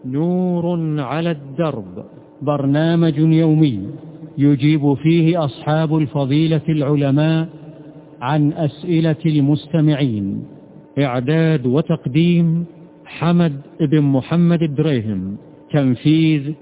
نور على الدرب، برنامج يومي يجيب فيه أصحاب الفضيلة العلماء عن أسئلة المستمعين. إعداد وتقديم حمد بن محمد الدريهم، تنفيذ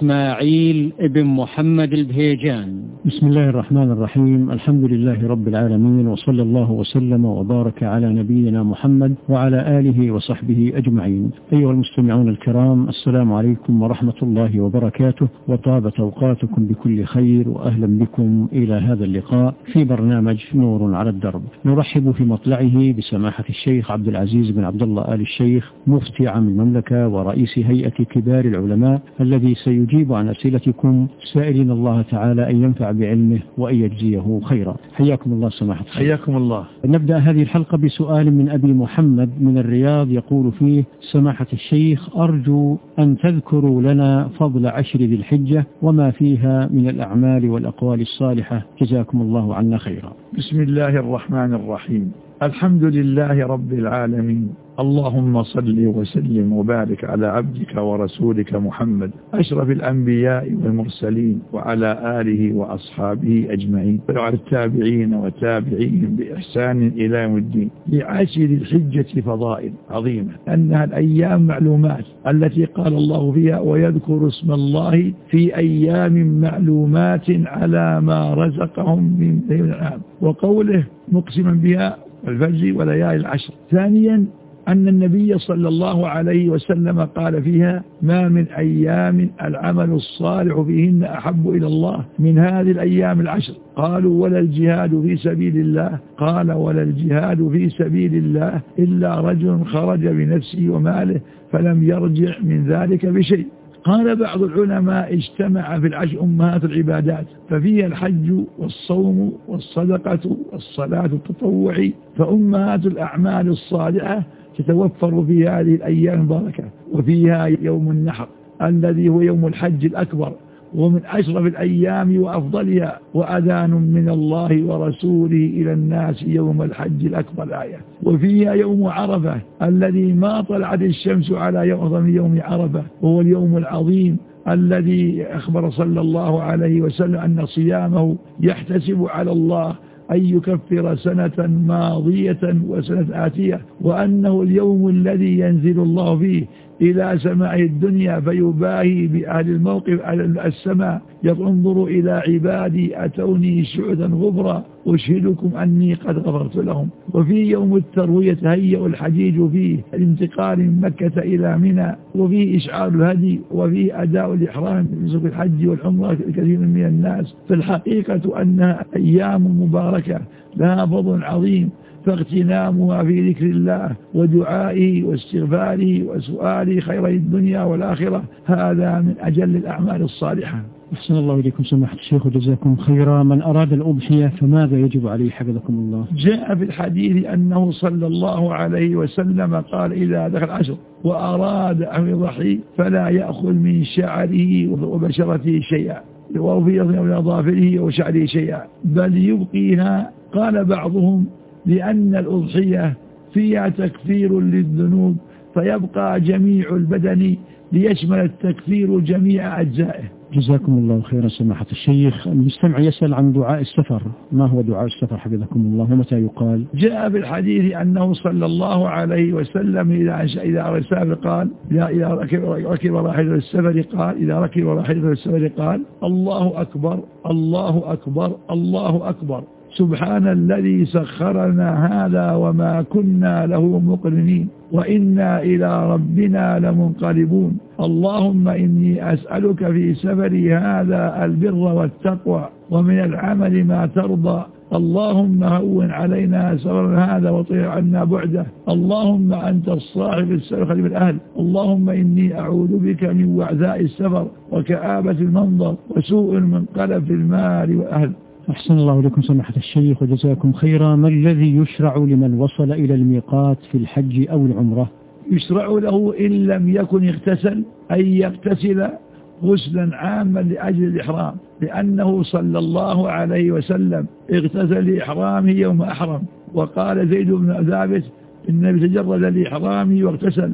إسماعيل بن محمد البهيجان. بسم الله الرحمن الرحيم. الحمد لله رب العالمين، وصلى الله وسلم وبارك على نبينا محمد وعلى آله وصحبه أجمعين. أيها المستمعون الكرام، السلام عليكم ورحمة الله وبركاته، وطابت أوقاتكم بكل خير، وأهلا بكم إلى هذا اللقاء في برنامج نور على الدرب. نرحب في مطلعه بسماحة الشيخ عبد العزيز بن عبد الله آل الشيخ، مفتي عام المملكة ورئيس هيئة كبار العلماء، الذي سيجيب عن أسئلتكم، سائلين الله تعالى أن ينفع بعلمه وأن يجزيه خيرا. حياكم الله سماحة الشيخ. حياكم الله. نبدأ هذه الحلقة بسؤال من أبي محمد من الرياض، يقول فيه: سماحة الشيخ، أرجو أن تذكروا لنا فضل 10 ذي الحجة وما فيها من الأعمال والأقوال الصالحة، جزاكم الله عنا خيرا. بسم الله الرحمن الرحيم. الحمد لله رب العالمين، اللهم صل وسلم وبارك على عبدك ورسولك محمد أشرف الأنبياء والمرسلين، وعلى آله وأصحابه أجمعين، وعلى التابعين وتابعيهم بإحسان إلى يوم الدين. ل10 الحجة فضائل عظيمة، أنها الأيام معلومات التي قال الله فيها: ويذكر اسم الله في أيام معلومات على ما رزقهم من الأنعام، وقوله مقسما بها الفجر وليالي العشر. ثانيا، أن النبي صلى الله عليه وسلم قال فيها: ما من أيام العمل الصالح فيهن أحب إلى الله من هذه الأيام العشر. قالوا: ولا الجهاد في سبيل الله؟ قال: ولا الجهاد في سبيل الله إلا رجل خرج بنفسه وماله فلم يرجع من ذلك بشيء. قال بعض العلماء: اجتمع في العشر أمهات العبادات، ففيها الحج والصوم والصدقة والصلاة التطوع، فأمهات الأعمال الصالحة تتوفر في هذه الأيام المباركة. وفيها يوم النحر الذي هو يوم الحج الأكبر، ومن أشرف الأيام وأفضلها، وأذان من الله ورسوله إلى الناس يوم الحج الأكبر الآية. وفيها يوم عرفة الذي ما طلعت الشمس على يوم عرفة، وهو اليوم العظيم الذي أخبر صلى الله عليه وسلم أن صيامه يحتسب على الله أن يكفر سنة ماضية وسنة آتية، وأنه اليوم الذي ينزل الله فيه إلى سماء الدنيا فيباهي بأهل الموقف على السماء: ينظر إلى عبادي أتوني شعثا غبرا أشهدكم أني قد غفرت لهم. وفي يوم التروية تهيأ الحجيج فيه الانتقال من مكة إلى منى، وفيه إشعار الهدي، وفيه أداء الإحرام في الحج والعمرة الكثير من الناس. فالحقيقة أنها أيام مباركة لها فضل عظيم، فاغتنامها في ذكر الله ودعائه واستغفاره وسؤاله خير الدنيا والآخرة هذا من أجل الأعمال الصالحة. أحسن الله إليكم سماحة الشيخ وجزاكم خيرا. من أراد الأضحية فماذا يجب عليه حفظكم الله؟ جاء في الحديث أنه صلى الله عليه وسلم قال: إذا دخل العشر وأراد أن يضحي فلا يأخذ من شعره وبشرته شيئا، وفي أظافره وشعره شيئا، بل يبقيها. قال بعضهم: لأن الأضحية فيها تكفير للذنوب، فيبقى جميع البدن ليشمل التكفير جميع أجزائه. جزاكم الله خيرا سماحة الشيخ. المستمع يسأل عن دعاء السفر، ما هو دعاء السفر حفظكم الله ومتى يقال؟ جاء في الحديث أنه صلى الله عليه وسلم إذا رسافر قال: إذا ركب راحلة السفر قال: إذا ركب راحلة السفر قال: الله أكبر الله أكبر الله أكبر، سبحان الذي سخرنا هذا وما كنا له مقرنين، وإنا إلى ربنا لمنقلبون. اللهم إني أسألك في سفري هذا البر والتقوى، ومن العمل ما ترضى. اللهم هون علينا سفرنا هذا وطير عنا بعده. اللهم أنت الصاحب السفر خليف الأهل. اللهم إني أعوذ بك من وعثاء السفر وكآبة المنظر وسوء المنقلب في المال والأهل. أحسن الله لكم سماحة الشيخ وجزاكم خيرا. ما الذي يشرع لمن وصل إلى الميقات في الحج أو العمرة؟ يشرع له إن لم يكن يغتسل أن يغتسل غسلا عاما لأجل الإحرام، لأنه صلى الله عليه وسلم اغتسل لإحرامه يوم أحرم، وقال زيد بن ثابت: النبي تجرد لإحرامه واغتسل،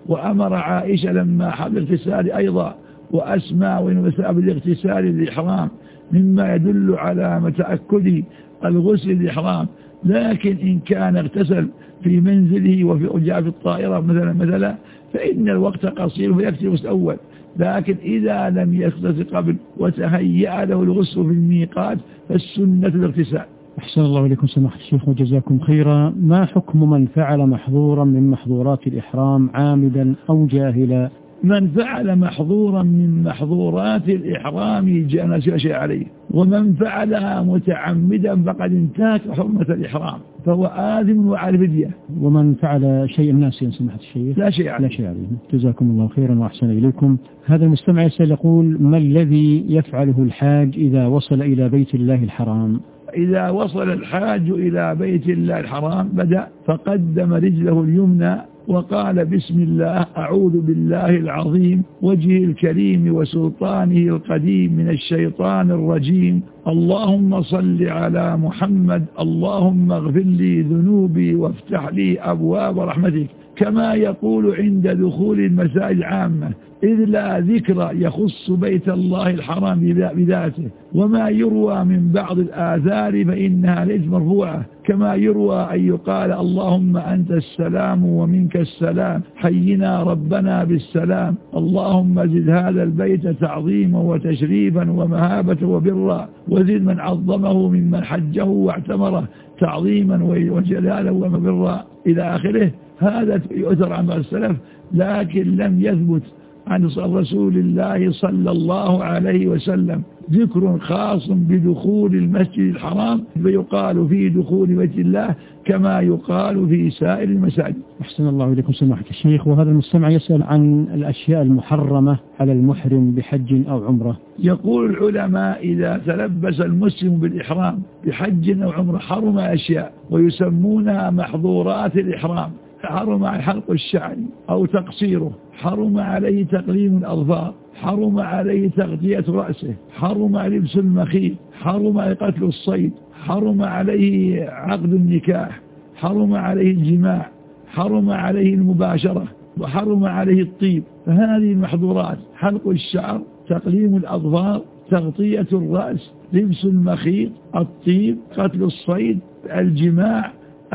وأمر عائشة لما حضر الاغتسال أيضا وأسماء ونساء بالاغتسال للإحرام مما يدل على تأكد الغسل للإحرام. لكن إن كان اغتسل في منزله وجاء في الطائرة مثلا فإن الوقت قصير فيكفي الغسل أول. لكن إذا لم يغتسل قبل وتهيأ له الغسل في الميقات فالسنة الاغتسال. أحسن الله إليكم سماحة الشيخ وجزاكم خيرا. ما حكم من فعل محظورا من محظورات الإحرام عامدا أو جاهلا؟ من فعل محظورا من محظورات الإحرام جاء شيء عليه، ومن فعلها متعمدا فقد انتهك حرمة الإحرام فهو آثم وعلى فدية. ومن فعل شيء ناسيا سماحة الشيخ لا شيء عليه. جزاكم الله خيرا وأحسن إليكم. هذا المستمع يسأل يقول: ما الذي يفعله الحاج إذا وصل إلى بيت الله الحرام؟ إذا وصل الحاج إلى بيت الله الحرام بدأ فقدم رجله اليمنى وقال: بسم الله، أعوذ بالله العظيم وجهه الكريم وسلطانه القديم من الشيطان الرجيم، اللهم صل على محمد، اللهم اغفر لي ذنوبي وافتح لي أبواب رحمتك، كما يقول عند دخول المساجد عامة، إذ لا ذكر يخص بيت الله الحرام بذاته. وما يروى من بعض الآثار فإنها ليست مرفوعة، كما يروى أن يقال: اللهم أنت السلام ومنك السلام، حينا ربنا بالسلام، اللهم زد هذا البيت تعظيما وتشريفا ومهابة وبرا، وزد من عظمه ممن حجه واعتمره تعظيما وجلالا وبرا إلى آخره. هذا يؤثر عن بعض السلف، لكن لم يثبت عن رسول الله صلى الله عليه وسلم ذكر خاص بدخول المسجد الحرام، فيقال في دخول بيت الله كما يقال في سائر المساجد. أحسن الله إليكم سماحة الشيخ. وهذا المستمع يسأل عن الأشياء المحرمة على المحرم بحج أو عمرة. يقول العلماء: إذا تلبس المسلم بالإحرام بحج أو عمرة حرم أشياء ويسمونها محظورات الإحرام. حرم عليه حلق الشعر أو تقصيره، حرم عليه تقليم الأظفار، حرم عليه تغطية رأسه، حرم عليه لبس المخيط، حرم عليه قتل الصيد، حرم عليه عقد النكاح، حرم عليه الجماع، حرم عليه المباشرة، وحرم عليه الطيب. فهذه المحظورات: حلق الشعر، تقليم الأظفار، تغطية الرأس، لبس المخيط، الطيب، قتل الصيد، الجماع،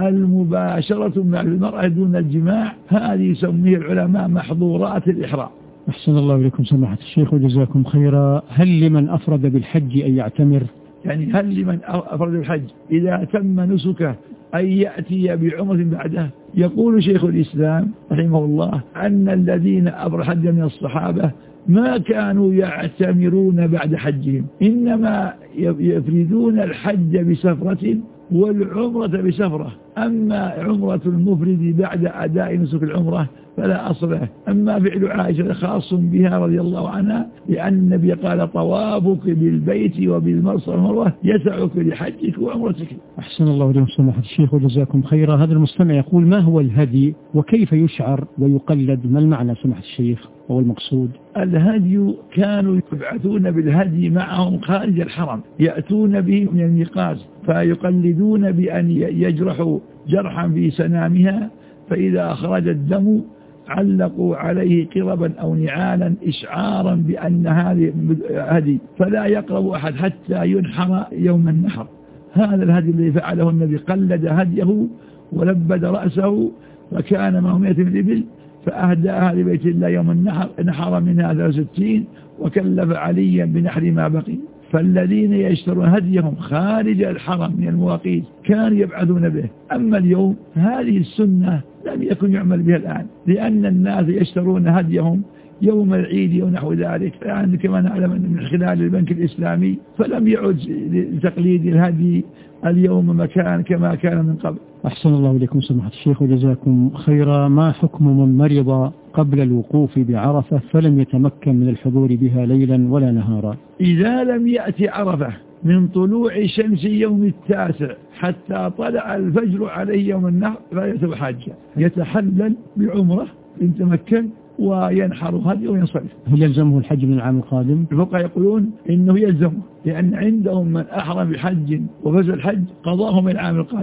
المباشرة مع المرأة دون الجماع. هذه يسميه العلماء محظورات الإحرام. أحسن الله إليكم سماحة الشيخ وجزاكم خيرا. هل لمن أفرد بالحج أن يعتمر؟ يعني هل لمن أفرد بالحج إذا تم نسكه أن يأتي بعمرة بعده؟ يقول شيخ الإسلام رحمه الله أن الذين أفردوا حج من الصحابة ما كانوا يعتمرون بعد حجهم، إنما يفردون الحج بسفرة والعمرة بسفرة. أما عمرة المفرد بعد أداء نسك العمرة فلا أصل له. أما فعل عائشة خاص بها رضي الله عنها، لأن النبي قال: طوافك بالبيت وبالمرصى والمروة يسعك لحجك وعمرتك. أحسن الله إليكم سماحة الشيخ وجزاكم خيرا. هذا المستمع يقول: ما هو الهدي وكيف يشعر ويقلد؟ ما المعنى سماحة الشيخ هو المقصود؟ الهدي كانوا يبعثون بالهدي معهم خارج الحرم، يأتون به من الميقات فيقلدون بأن يجرحوا جرحا في سنامها، فإذا خرج الدم علقوا عليه قربا أو نعالا إشعارا بأن هذه هدي، فلا يقرب أحد حتى ينحر يوم النحر. هذا الهدي الذي فعله النبي، قلد هديه ولبد رأسه وكان معه 100 الإبل، فأهداها لبيت الله يوم النحر، نحر منها 63 وكلف عليا بنحر ما بقي. فالذين يشترون هديهم خارج الحرم من المواقيت كانوا يبعثون به. أما اليوم هذه السنة لم يكن يعمل بها الآن، لأن الناس يشترون هديهم يوم العيد ونحو ذلك، يعني كما نعلم من خلال البنك الإسلامي، فلم يعد لتقليد الهدي اليوم مكان كما كان من قبل. أحسن الله إليكم سماحة الشيخ وجزاكم خيرا. ما حكم من مرض قبل الوقوف بعرفة فلم يتمكن من الحضور بها ليلا ولا نهارا؟ إذا لم يأتي عرفة من طلوع شمس يوم 9 حتى طلع الفجر عليه يوم النحر فلا يعتبر حاجة، يتحلل بعمرة إن تمكن وينحر هديه وينصرف. هل يلزمه الحج من العام القادم؟ الفقهاء يقولون إنه يلزمه، لأن عندهم من أحرم بحج وفز الحج قضاه من العام القادم.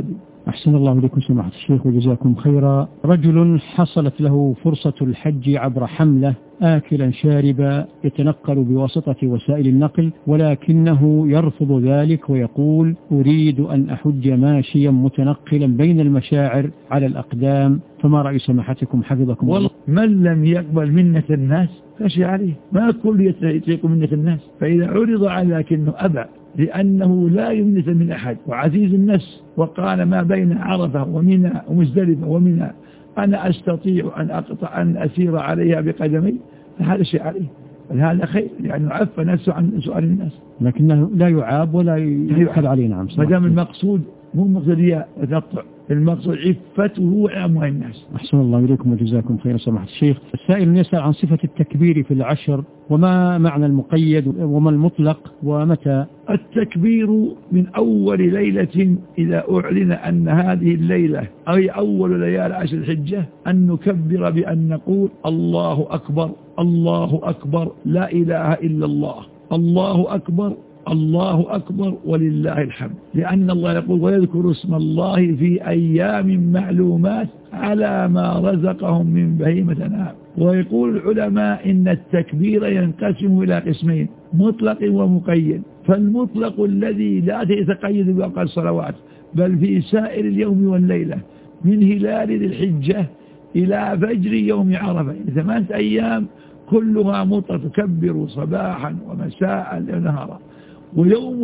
أحسن الله إليكم سماحة الشيخ وجزاكم خيرا. رجل حصلت له فرصة الحج عبر حملة، آكلا شاربا يتنقل بواسطة وسائل النقل، ولكنه يرفض ذلك ويقول أريد أن أحج ماشيا متنقلا بين المشاعر على الأقدام، فما رأي سماحتكم حفظكم الله؟ من لم يقبل منة الناس فشي عليه، ما كل يتيق منة الناس، فإذا عرض على لكنه أبى لأنه لا يمنة من أحد وعزيز النفس، وقال ما بين عرفة ومنى ومزدلفة ومنى أنا أستطيع أن أسير عليها بقدمي، فهذا شيء عليه، هذا خير لأنه عفى نفسه عن سؤال الناس، لكنه لا يعاب ولا يؤخذ عليه. نعم، ما دام المقصود مو مقصود رياء وتقطع، المقصود عفته وأموال الناس. أحسن الله إليكم وجزاكم خير سماحة الشيخ. السائل يسأل عن صفة التكبير في العشر، وما معنى المقيد وما المطلق ومتى؟ التكبير من أول ليلة إذا أعلن أن هذه الليلة أي أول ليالي عشر الحجة أن نكبر بأن نقول الله أكبر الله أكبر لا إله إلا الله، الله أكبر الله أكبر ولله الحمد، لأن الله يقول ويذكر اسم الله في أيام معلومات على ما رزقهم من بهيمة الأنعام. ويقول العلماء إن التكبير ينقسم إلى قسمين، مطلق ومقيد، فالمطلق الذي لا يتقيد بأوقات الصلوات بل في سائر اليوم والليلة من هلال ذي الحجة إلى فجر يوم عرفة 8 أيام كلها مطلق، تكبر صباحا ومساء ونهارا. ويوم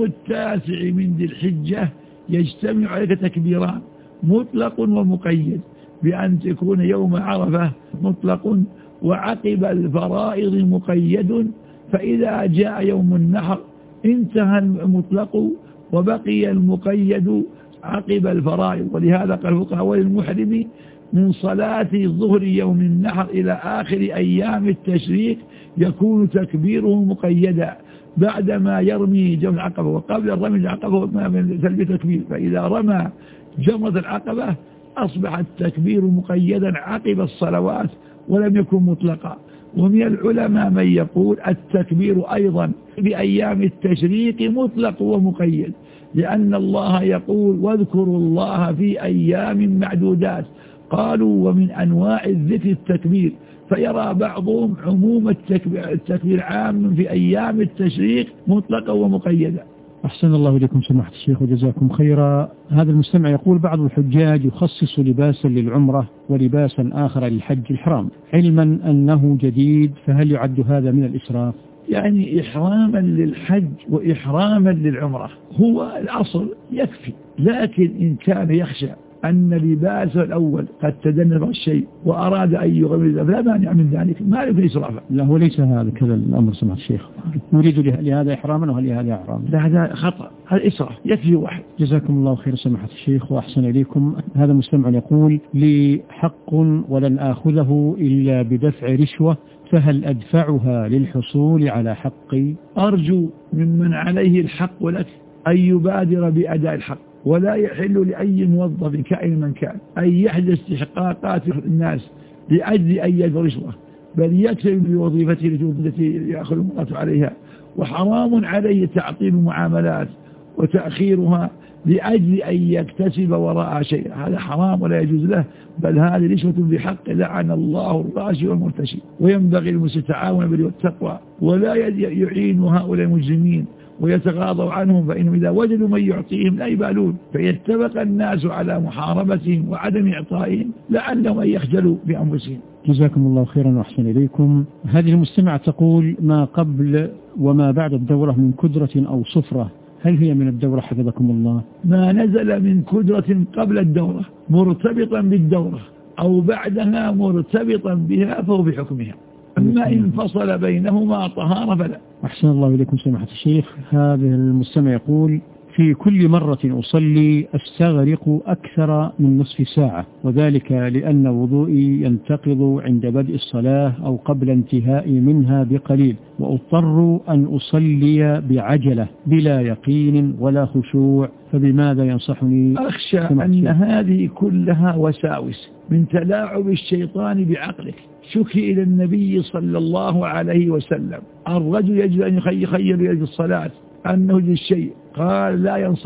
9 من ذي الحجة يجتمع عليك تكبيران، مطلق ومقيد، بأن تكون يوم عرفة مطلق وعقب الفرائض مقيد، فإذا جاء يوم النحر انتهى المطلق وبقي المقيد عقب الفرائض. ولهذا قال الفقهاء وللمحرم من صلاة الظهر يوم النحر إلى آخر أيام التشريق يكون تكبيره مقيدا بعدما يرمي جمر العقبة، وقبل الرمي العقبة من تلبية تكبير، فإذا رمى جمرة العقبة أصبح التكبير مقيدا عقب الصلوات ولم يكن مطلقا. ومن العلماء من يقول التكبير أيضا بأيام التشريق مطلق ومقيد، لأن الله يقول واذكروا الله في أيام معدودات، قالوا ومن أنواع الذكر التكبير، فيرى بعضهم عموم التكبير عام في أيام التشريق مطلقا ومقيدا. أحسن الله إليكم سماحة الشيخ وجزاكم خيرا. هذا المستمع يقول بعض الحجاج يخصص لباسا للعمرة ولباسا آخر للحج الحرام علما أنه جديد، فهل يعد هذا من الإسراف؟ يعني إحراما للحج وإحراما للعمرة هو الأصل يكفي، لكن إن كان يخشى أن لباسه الأول قد تدنر الشيء وأراد أن يغمر فلا مانع من ذلك، ما له إسرافا. لا هو ليس هذا كذا الأمر سماحة الشيخ، نريد لهذا إحراما ولهذا إحراما. لا هذا خطأ، هذا إسراف، يكفي واحد. جزاكم الله خير سماحة الشيخ وأحسن إليكم. هذا مستمع يقول لي حق ولن آخذه إلا بدفع رشوة، فهل أدفعها للحصول على حقي؟ أرجو ممن عليه الحق لك أن يبادر بأداء الحق، ولا يحل لأي موظف كائن من كان أن يحدث استحقاقات الناس لأجل أن يدفع رشوة، بل يكتب بوظيفته التي يأخذ المرأة عليها، وحرام عليه تعطيل معاملات وتأخيرها لأجل أن يكتسب وراء شيء، هذا حرام ولا يجوز له، بل هذه رشوة بحق، لعن الله الراشي والمرتشي. وينبغي المستعاون بالبر والتقوى ولا يعين هؤلاء المجرمين ويتغاضوا عنهم، فإنهم إذا وجدوا من يعطيهم لا يبالون، فيتفق الناس على محاربتهم وعدم إعطائهم لعلهم أن يخجلوا بأنفسهم. جزاكم الله خيرا وأحسن إليكم. هذه المستمعة تقول ما قبل وما بعد الدورة من كدرة أو صفرة، هل هي من الدورة حفظكم الله؟ ما نزل من كدرة قبل الدورة مرتبطا بالدورة أو بعدها مرتبطا بها فهو بحكمها، أما إن فصل بينهما طهارة فلا. أحسن الله إليكم سماحة الشيخ. هذا المستمع يقول في كل مرة أصلي أستغرق أكثر من نصف ساعة، وذلك لأن وضوئي ينتقض عند بدء الصلاة أو قبل انتهائي منها بقليل، وأضطر أن أصلي بعجلة بلا يقين ولا خشوع، فبماذا ينصحني؟ أخشى أن هذه كلها وساوس من تلاعب الشيطان بعقلك. شكي إلى النبي صلى الله عليه وسلم الرجل يجب أن يخير يد الصلاة أنه للشيء، قال لا ينصرف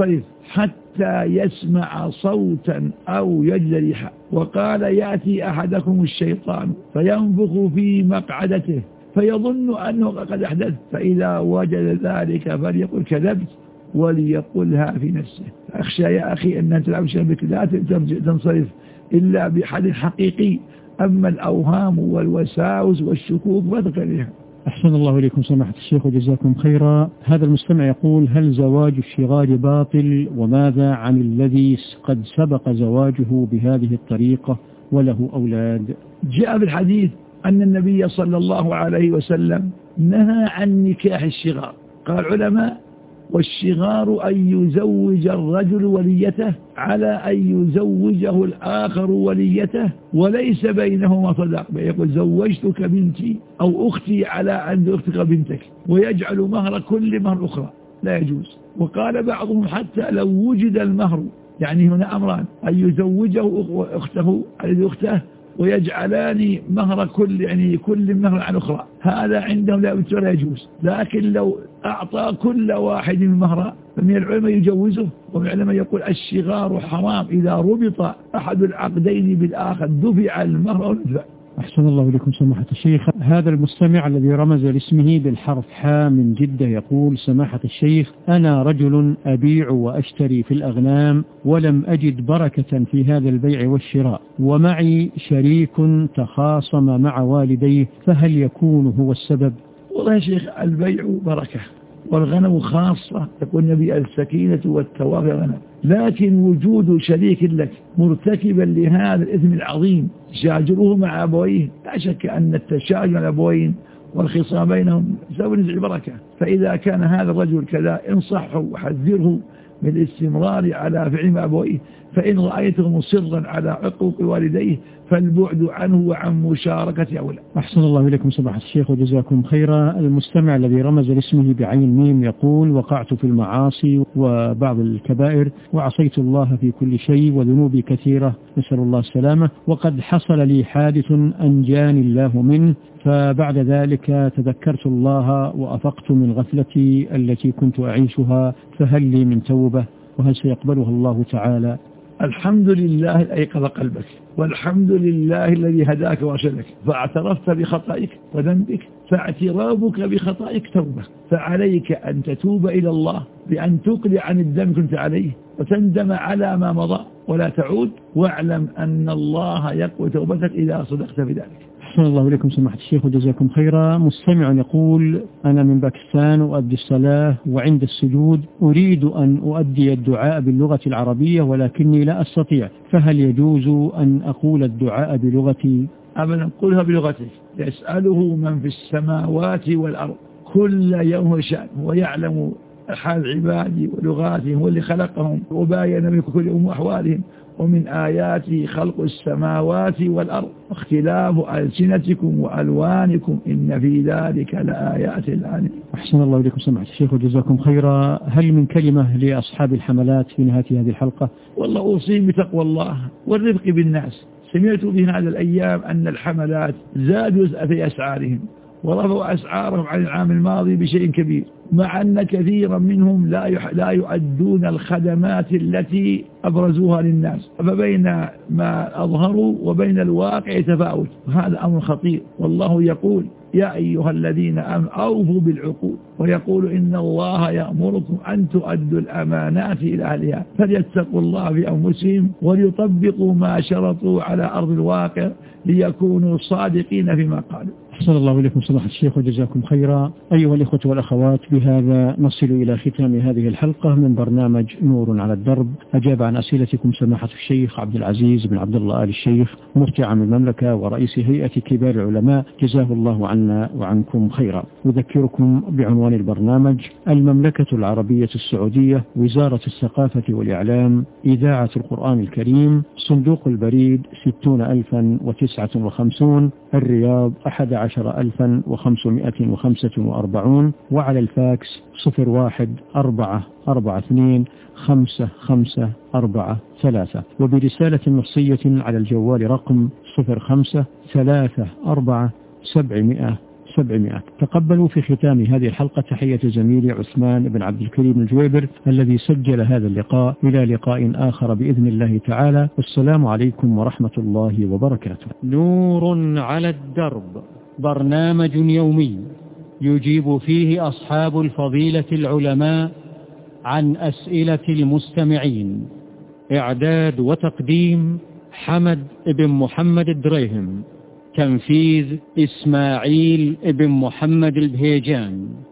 حتى يسمع صوتا أو يجد ريحا. وقال يأتي أحدكم الشيطان فينفخ في مقعدته فيظن أنه قد أحدث، فإذا وجد ذلك فليقل كذبت وليقلها في نفسه. أخشى يا أخي أن تلعب شبك لا تنصرف إلا بحد حقيقي، أما الأوهام والوساوس والشكوك فذكرها. أحسن الله إليكم سماحة الشيخ وجزاكم خيرا. هذا المستمع يقول: هل زواج الشغار باطل؟ وماذا عن الذي قد سبق زواجه بهذه الطريقة وله أولاد؟ جاء في الحديث أن النبي صلى الله عليه وسلم نهى عن نكاح الشغار. قال العلماء: والشغار أن يزوج الرجل وليته على أن يزوجه الآخر وليته وليس بينهما صداق، يقول زوجتك بنتي أو أختي على أن أختك بنتك، ويجعل مهر كل مهر أخرى، لا يجوز. وقال بعضهم حتى لو وجد المهر، يعني هنا أمران: أن يزوجه أخته على أخته ويجعلان مهر كل مهر عن أخرى، هذا عندهم لا يجوز. لكن لو أعطى كل واحد مهرا فمن العلماء يجوزه، ومن العلماء يقول الشغار حرام إذا ربط أحد العقدين بالآخر دفع المهر أو ندفع. أحسن الله إليكم سماحة الشيخ. هذا المستمع الذي رمز لاسمه بالحرف حا من جدة يقول: سماحة الشيخ، أنا رجل أبيع وأشتري في الأغنام ولم أجد بركة في هذا البيع والشراء، ومعي شريك تخاصم مع والديه، فهل يكون هو السبب؟ والله يا شيخ، البيع بركة والغنم خاصة، يقول النبي: السكينة والتواب غنم. لكن وجود شريك لك مرتكبا لهذا الإثم العظيم شاجره مع أبويه، لا شك أن التشاجر مع الأبوين والخصام بينهم سبب نزع البركة. فإذا كان هذا الرجل كذا انصحه وحذره من الاستمرار على فعل مع أبويه، فإن رأيته مصرا على عقوق والديه فالبعد عنه وعن مشاركة أولى. أحسن الله إليكم سماحة الشيخ وجزاكم خيرا. المستمع الذي رمز لاسمه بعين ميم يقول: وقعت في المعاصي وبعض الكبائر وعصيت الله في كل شيء وذنوبي كثيرة، نسأل الله السلامة، وقد حصل لي حادث أنجاني الله منه، فبعد ذلك تذكرت الله وأفقت من غفلتي التي كنت أعيشها، فهل لي من توبة وهل سيقبلها الله تعالى؟ الحمد لله أيقظ قلبك، والحمد لله الذي هداك وارشدك، فاعترفت بخطئك وذنبك، فاعترافك بخطئك توبة، فعليك أن تتوب إلى الله بأن تقلع عن الذنب كنت عليه وتندم على ما مضى ولا تعود، واعلم أن الله يقوى توبتك إذا صدقت في ذلك. أحسن الله إليكم سماحة الشيخ وجزاكم خيرا. مستمع يقول: أنا من باكستان أؤدي الصلاة، وعند السجود أريد أن أؤدي الدعاء باللغة العربية ولكني لا أستطيع، فهل يجوز أن أقول الدعاء بلغتي؟ أبدا، قلها بلغتك. يسأله من في السماوات والأرض كل يوم شأن، ويعلم حال عبادي ولغاتهم واللي خلقهم وباين من كل أحوالهم، ومن آياته خلق السماوات والأرض واختلاف ألسنتكم وألوانكم إن في ذلك لآيات للعالمين. أحسن الله إليكم سماحة الشيخ وجزاكم خيرا. هل من كلمة لأصحاب الحملات في نهاية هذه الحلقة؟ والله أوصيهم بتقوى الله والرفق بالناس. سمعت في هذه الأيام أن الحملات زادوا في أسعارهم ورفعوا أسعارهم عن العام الماضي بشيء كبير، مع أن كثيرا منهم لا يؤدون الخدمات التي أبرزوها للناس، فبين ما أظهروا وبين الواقع تفاوت، وهذا أمر خطير. والله يقول: يا أيها الذين آمنوا أوفوا بالعقود، ويقول: إن الله يأمركم أن تؤدوا الأمانات إلى أهلها، فليتقوا الله في أنفسهم وليطبقوا ما شرطوا على أرض الواقع ليكونوا صادقين فيما قالوا. أحسن الله إليكم سماحة الشيخ وجزاكم خيرا. أيها الإخوة والأخوات، بهذا نصل إلى ختام هذه الحلقة من برنامج نور على الدرب. أجاب عن أسئلتكم سماحة الشيخ عبد العزيز بن عبد الله آل الشيخ، مفتي عام المملكة ورئيس هيئة كبار العلماء، جزاه الله عنا وعنكم خيرا. أذكركم بعنوان البرنامج: المملكة العربية السعودية، وزارة الثقافة والإعلام، إذاعة القرآن الكريم، صندوق البريد 60059، الرياض 11545، وعلى الفاكس 014425543، وبرسالة نصية على الجوال رقم 0534 700 700. تقبلوا في ختام هذه الحلقة تحية زميلي عثمان بن عبد الكريم الجويبر الذي سجل هذا اللقاء. إلى لقاء آخر بإذن الله تعالى، والسلام عليكم ورحمة الله وبركاته. نور على الدرب، برنامج يومي يجيب فيه أصحاب الفضيلة العلماء عن أسئلة المستمعين. إعداد وتقديم حمد بن محمد الدريهم، تنفيذ إسماعيل بن محمد البهيجان.